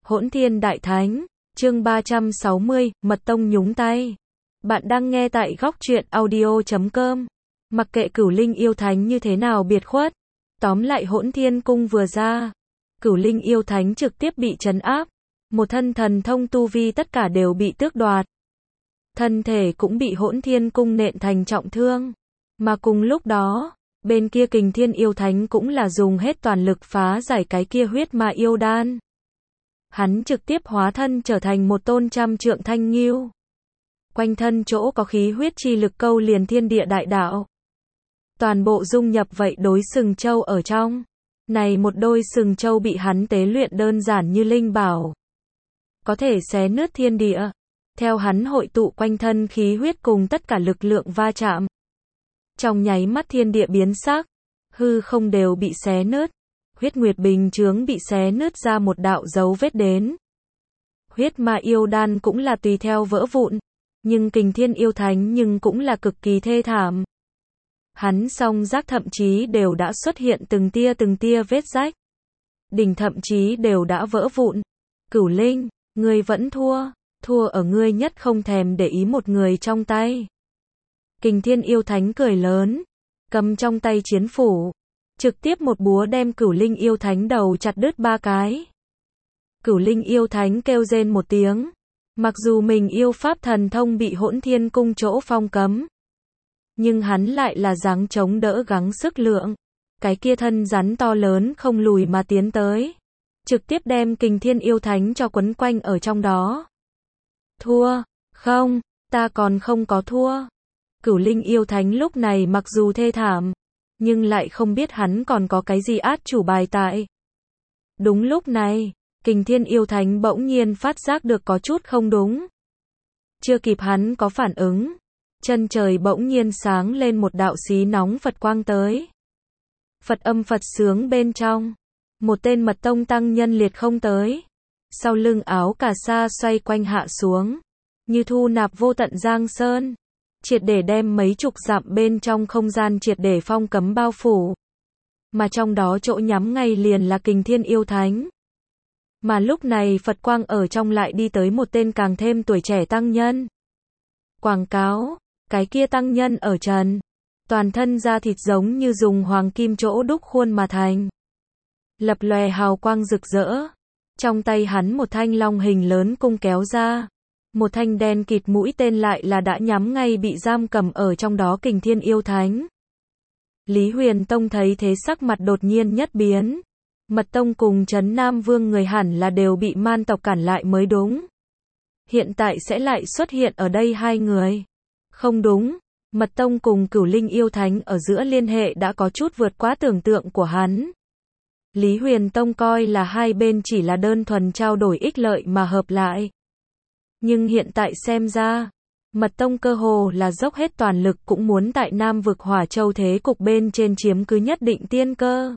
Hỗn Thiên Đại Thánh, chương 360, Mật Tông nhúng tay. Bạn đang nghe tại góc truyện audio.com. Mặc kệ Cửu Linh yêu thánh như thế nào biệt khuất, tóm lại Hỗn Thiên cung vừa ra, Cửu Linh yêu thánh trực tiếp bị trấn áp, một thân thần thông tu vi tất cả đều bị tước đoạt. Thân thể cũng bị Hỗn Thiên cung nện thành trọng thương, mà cùng lúc đó, bên kia Kình Thiên yêu thánh cũng là dùng hết toàn lực phá giải cái kia huyết ma yêu đan. Hắn trực tiếp hóa thân trở thành một tôn trăm trượng thanh ngưu. Quanh thân chỗ có khí huyết chi lực câu liền thiên địa đại đạo. Toàn bộ dung nhập vậy đối sừng châu ở trong. Này một đôi sừng châu bị hắn tế luyện đơn giản như linh bảo. Có thể xé nứt thiên địa. Theo hắn hội tụ quanh thân khí huyết cùng tất cả lực lượng va chạm. Trong nháy mắt thiên địa biến sắc. Hư không đều bị xé nứt. Huyết nguyệt bình chướng bị xé nứt ra một đạo dấu vết đến. Huyết ma yêu đan cũng là tùy theo vỡ vụn. Nhưng Kình Thiên yêu thánh nhưng cũng là cực kỳ thê thảm. Hắn song giác thậm chí đều đã xuất hiện từng tia vết rách. Đỉnh thậm chí đều đã vỡ vụn. Cửu Linh, ngươi vẫn thua. Thua ở ngươi nhất không thèm để ý một người trong tay. Kình Thiên yêu thánh cười lớn. Cầm trong tay chiến phủ. Trực tiếp một búa đem Cửu Linh yêu thánh đầu chặt đứt 3 cái. Cửu Linh yêu thánh kêu rên một tiếng. Mặc dù mình yêu pháp thần thông bị Hỗn Thiên cung chỗ phong cấm. Nhưng hắn lại là dáng chống đỡ gắng sức lượng. Cái kia thân rắn to lớn không lùi mà tiến tới. Trực tiếp đem Kình Thiên yêu thánh cho quấn quanh ở trong đó. Thua, không, ta còn không có thua. Cửu Linh yêu thánh lúc này mặc dù thê thảm. Nhưng lại không biết hắn còn có cái gì át chủ bài tại. Đúng lúc này, Kình Thiên yêu thánh bỗng nhiên phát giác được có chút không đúng. Chưa kịp hắn có phản ứng, chân trời bỗng nhiên sáng lên một đạo xí nóng Phật quang tới. Phật âm Phật sướng bên trong, một tên Mật Tông tăng nhân liệt không tới. Sau lưng áo cà sa xoay quanh hạ xuống, như thu nạp vô tận giang sơn. Triệt để đem mấy chục dặm bên trong không gian triệt để phong cấm bao phủ. Mà trong đó chỗ nhắm ngay liền là Kình Thiên yêu thánh. Mà lúc này Phật quang ở trong lại đi tới một tên càng thêm tuổi trẻ tăng nhân. Quảng cáo, cái kia tăng nhân ở trần. Toàn thân da thịt giống như dùng hoàng kim chỗ đúc khuôn mà thành. Lập lòe hào quang rực rỡ. Trong tay hắn một thanh long hình lớn cung kéo ra. Một thanh đen kịt mũi tên lại là đã nhắm ngay bị giam cầm ở trong đó Kình Thiên yêu thánh. Lý Huyền Tông thấy thế sắc mặt đột nhiên nhất biến. Mật Tông cùng Trấn Nam Vương người hẳn là đều bị man tộc cản lại mới đúng. Hiện tại sẽ lại xuất hiện ở đây hai người. Không đúng, Mật Tông cùng Cửu Linh yêu thánh ở giữa liên hệ đã có chút vượt quá tưởng tượng của hắn. Lý Huyền Tông coi là hai bên chỉ là đơn thuần trao đổi ích lợi mà hợp lại. Nhưng hiện tại xem ra, Mật Tông cơ hồ là dốc hết toàn lực cũng muốn tại Nam vực Hỏa Châu thế cục bên trên chiếm cứ nhất định tiên cơ.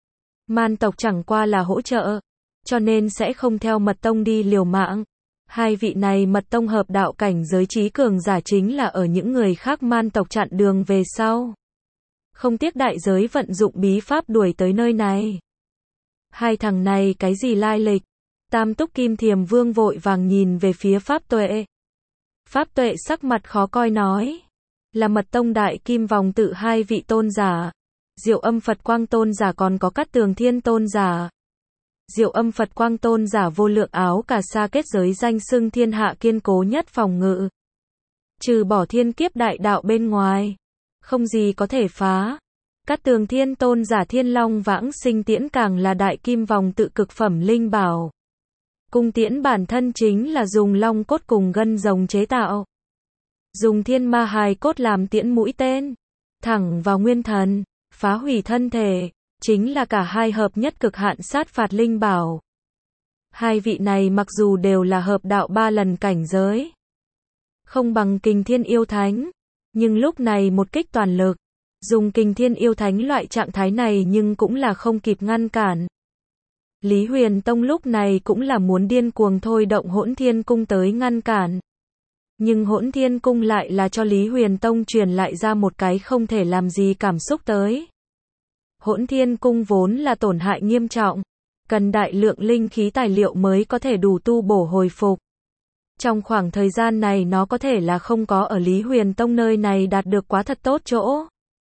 Man tộc chẳng qua là hỗ trợ, cho nên sẽ không theo Mật Tông đi liều mạng. Hai vị này Mật Tông hợp đạo cảnh giới trí cường giả chính là ở những người khác man tộc chặn đường về sau. Không tiếc đại giới vận dụng bí pháp đuổi tới nơi này. Hai thằng này cái gì lai lịch? Tam Túc Kim Thiềm Vương vội vàng nhìn về phía Pháp Tuệ. Pháp Tuệ sắc mặt khó coi nói. Là Mật Tông Đại Kim Vòng tự hai vị tôn giả. Diệu Âm Phật Quang tôn giả còn có Cát Tường Thiên tôn giả. Diệu Âm Phật Quang tôn giả vô lượng áo cà sa kết giới danh xưng thiên hạ kiên cố nhất phòng ngự. Trừ bỏ thiên kiếp đại đạo bên ngoài. Không gì có thể phá. Cát Tường Thiên tôn giả Thiên Long Vãng Sinh Tiễn càng là Đại Kim Vòng tự cực phẩm linh bảo. Cung tiễn bản thân chính là dùng long cốt cùng gân rồng chế tạo. Dùng thiên ma hài cốt làm tiễn mũi tên. Thẳng vào nguyên thần, phá hủy thân thể. Chính là cả hai hợp nhất cực hạn sát phạt linh bảo. Hai vị này mặc dù đều là hợp đạo 3 lần cảnh giới. Không bằng Kình Thiên yêu thánh. Nhưng lúc này một kích toàn lực. Dùng Kình Thiên yêu thánh loại trạng thái này nhưng cũng là không kịp ngăn cản. Lý Huyền Tông lúc này cũng là muốn điên cuồng thôi động Hỗn Thiên cung tới ngăn cản. Nhưng Hỗn Thiên cung lại là cho Lý Huyền Tông truyền lại ra một cái không thể làm gì cảm xúc tới. Hỗn Thiên cung vốn là tổn hại nghiêm trọng. cần đại lượng linh khí tài liệu mới có thể đủ tu bổ hồi phục. Trong khoảng thời gian này nó có thể là không có ở Lý Huyền Tông nơi này đạt được quá thật tốt chỗ.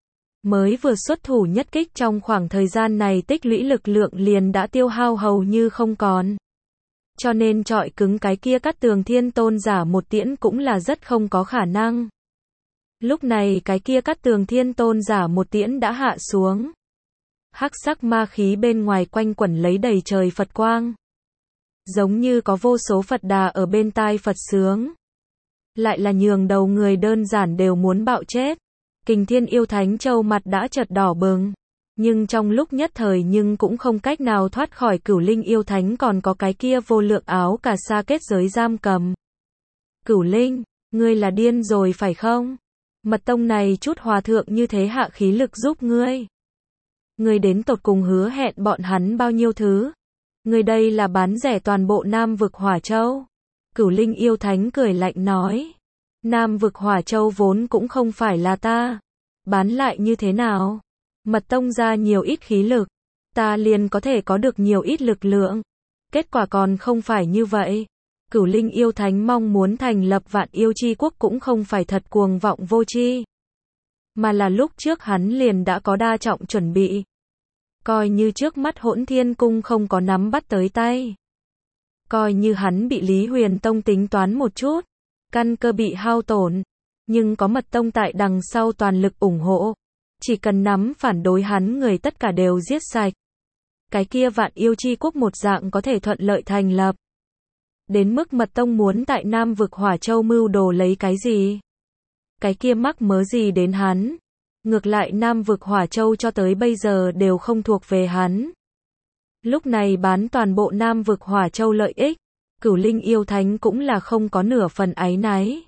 Mới vừa xuất thủ nhất kích trong khoảng thời gian này tích lũy lực lượng liền đã tiêu hao hầu như không còn. Cho nên trọi cứng cái kia Cát Tường Thiên Tôn giả một tiễn cũng là rất không có khả năng. Lúc này cái kia Cát Tường Thiên Tôn giả một tiễn đã hạ xuống. Hắc sắc ma khí bên ngoài quanh quẩn lấy đầy trời Phật quang. Giống như có vô số Phật đà ở bên tai Phật sướng. Lại là nhường đầu người đơn giản đều muốn bạo chết. Kình Thiên Yêu Thánh Châu mặt đã chợt đỏ bừng. Nhưng trong lúc nhất thời nhưng cũng không cách nào thoát khỏi Cửu Linh Yêu Thánh còn có cái kia vô lượng áo cà sa kết giới giam cầm. Cửu Linh, ngươi là điên rồi phải không? Mật tông này chút hòa thượng như thế hạ khí lực giúp ngươi. Ngươi đến tột cùng hứa hẹn bọn hắn bao nhiêu thứ? Ngươi đây là bán rẻ toàn bộ Nam vực Hỏa Châu. Cửu Linh Yêu Thánh cười lạnh nói. Nam vực Hỏa Châu vốn cũng không phải là ta. Bán lại như thế nào? Mật tông ra nhiều ít khí lực. Ta liền có thể có được nhiều ít lực lượng. Kết quả còn không phải như vậy. Cửu Linh Yêu Thánh mong muốn thành lập Vạn Yêu Chi Quốc cũng không phải thật cuồng vọng vô tri. Mà là lúc trước hắn liền đã có đa trọng chuẩn bị. Coi như trước mắt Hỗn Thiên Cung không có nắm bắt tới tay. Coi như hắn bị Lý Huyền Tông tính toán một chút. Căn cơ bị hao tổn. Nhưng có Mật tông tại đằng sau toàn lực ủng hộ. Chỉ cần nắm phản đối hắn người tất cả đều giết sạch. Cái kia Vạn Yêu Chi Quốc một dạng có thể thuận lợi thành lập. Đến mức Mật tông muốn tại Nam vực Hỏa Châu mưu đồ lấy cái gì? Cái kia mắc mớ gì đến hắn? Ngược lại Nam vực Hỏa Châu cho tới bây giờ đều không thuộc về hắn. Lúc này bán toàn bộ Nam vực Hỏa Châu lợi ích. Cửu Linh Yêu Thánh cũng là không có nửa phần áy náy.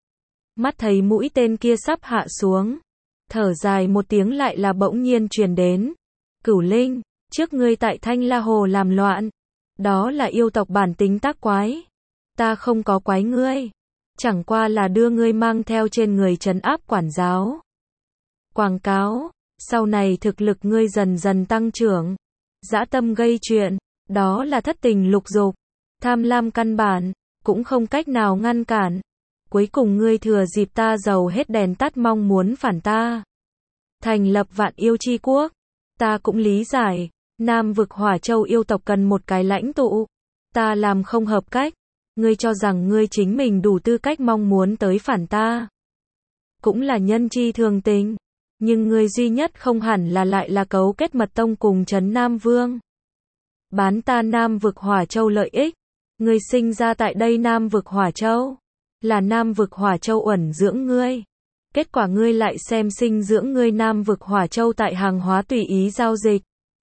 Mắt thấy mũi tên kia sắp hạ xuống. Thở dài một tiếng lại là bỗng nhiên truyền đến. Cửu Linh, trước ngươi tại Thanh La Hồ làm loạn. Đó là yêu tộc bản tính tác quái. Ta không có quái ngươi. Chẳng qua là đưa ngươi mang theo trên người trấn áp quản giáo. Quảng cáo, sau này thực lực ngươi dần dần tăng trưởng. Dã tâm gây chuyện, đó là thất tình lục dục. Tham lam căn bản, cũng không cách nào ngăn cản. Cuối cùng ngươi thừa dịp ta dầu hết đèn tắt mong muốn phản ta. Thành lập Vạn Yêu Chi Quốc. Ta cũng lý giải, Nam vực Hỏa Châu yêu tộc cần một cái lãnh tụ. Ta làm không hợp cách. Ngươi cho rằng ngươi chính mình đủ tư cách mong muốn tới phản ta. Cũng là nhân chi thường tình. Nhưng ngươi duy nhất không hẳn là lại là cấu kết Mật tông cùng Trấn Nam Vương. Bán ta Nam vực Hỏa Châu lợi ích. Ngươi sinh ra tại đây Nam vực Hỏa Châu. Là Nam vực Hỏa Châu uẩn dưỡng ngươi. Kết quả ngươi lại xem sinh dưỡng ngươi Nam vực Hỏa Châu tại hàng hóa tùy ý giao dịch.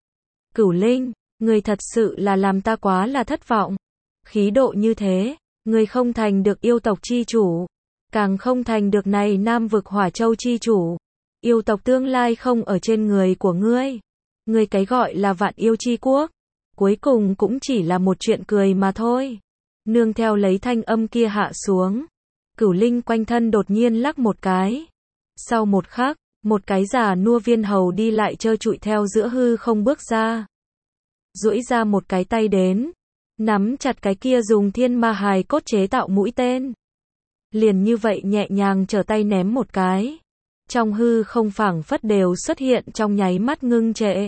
Cửu Linh, ngươi thật sự là làm ta quá là thất vọng. Khí độ như thế, ngươi không thành được yêu tộc chi chủ. Càng không thành được này Nam vực Hỏa Châu chi chủ. Yêu tộc tương lai không ở trên người của ngươi. Ngươi cái gọi là Vạn Yêu Chi Quốc. Cuối cùng cũng chỉ là một chuyện cười mà thôi. Nương theo lấy thanh âm kia hạ xuống. Cửu Linh quanh thân đột nhiên lắc một cái. Sau một khắc, một cái già nua viên hầu đi lại trơ trụi theo giữa hư không bước ra. Duỗi ra một cái tay đến. Nắm chặt cái kia dùng thiên ma hài cốt chế tạo mũi tên. Liền như vậy nhẹ nhàng trở tay ném một cái. Trong hư không phảng phất đều xuất hiện trong nháy mắt ngưng trệ.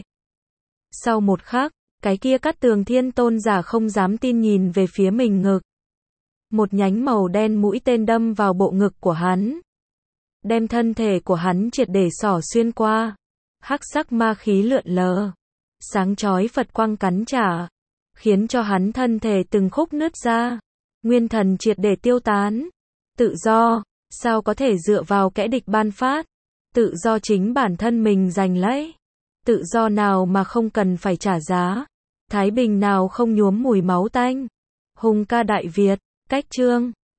Sau một khắc, cái kia Cát Tường Thiên Tôn giả không dám tin nhìn về phía mình ngực. Một nhánh màu đen mũi tên đâm vào bộ ngực của hắn. Đem thân thể của hắn triệt để xỏ xuyên qua. Hắc sắc ma khí lượn lờ. Sáng chói Phật quang cắn trả. Khiến cho hắn thân thể từng khúc nứt ra. Nguyên thần triệt để tiêu tán. Tự do, sao có thể dựa vào kẻ địch ban phát. Tự do chính bản thân mình giành lấy. Tự do nào mà không cần phải trả giá. Thái bình nào không nhuốm mùi máu tanh. Hùng ca Đại Việt, cách chương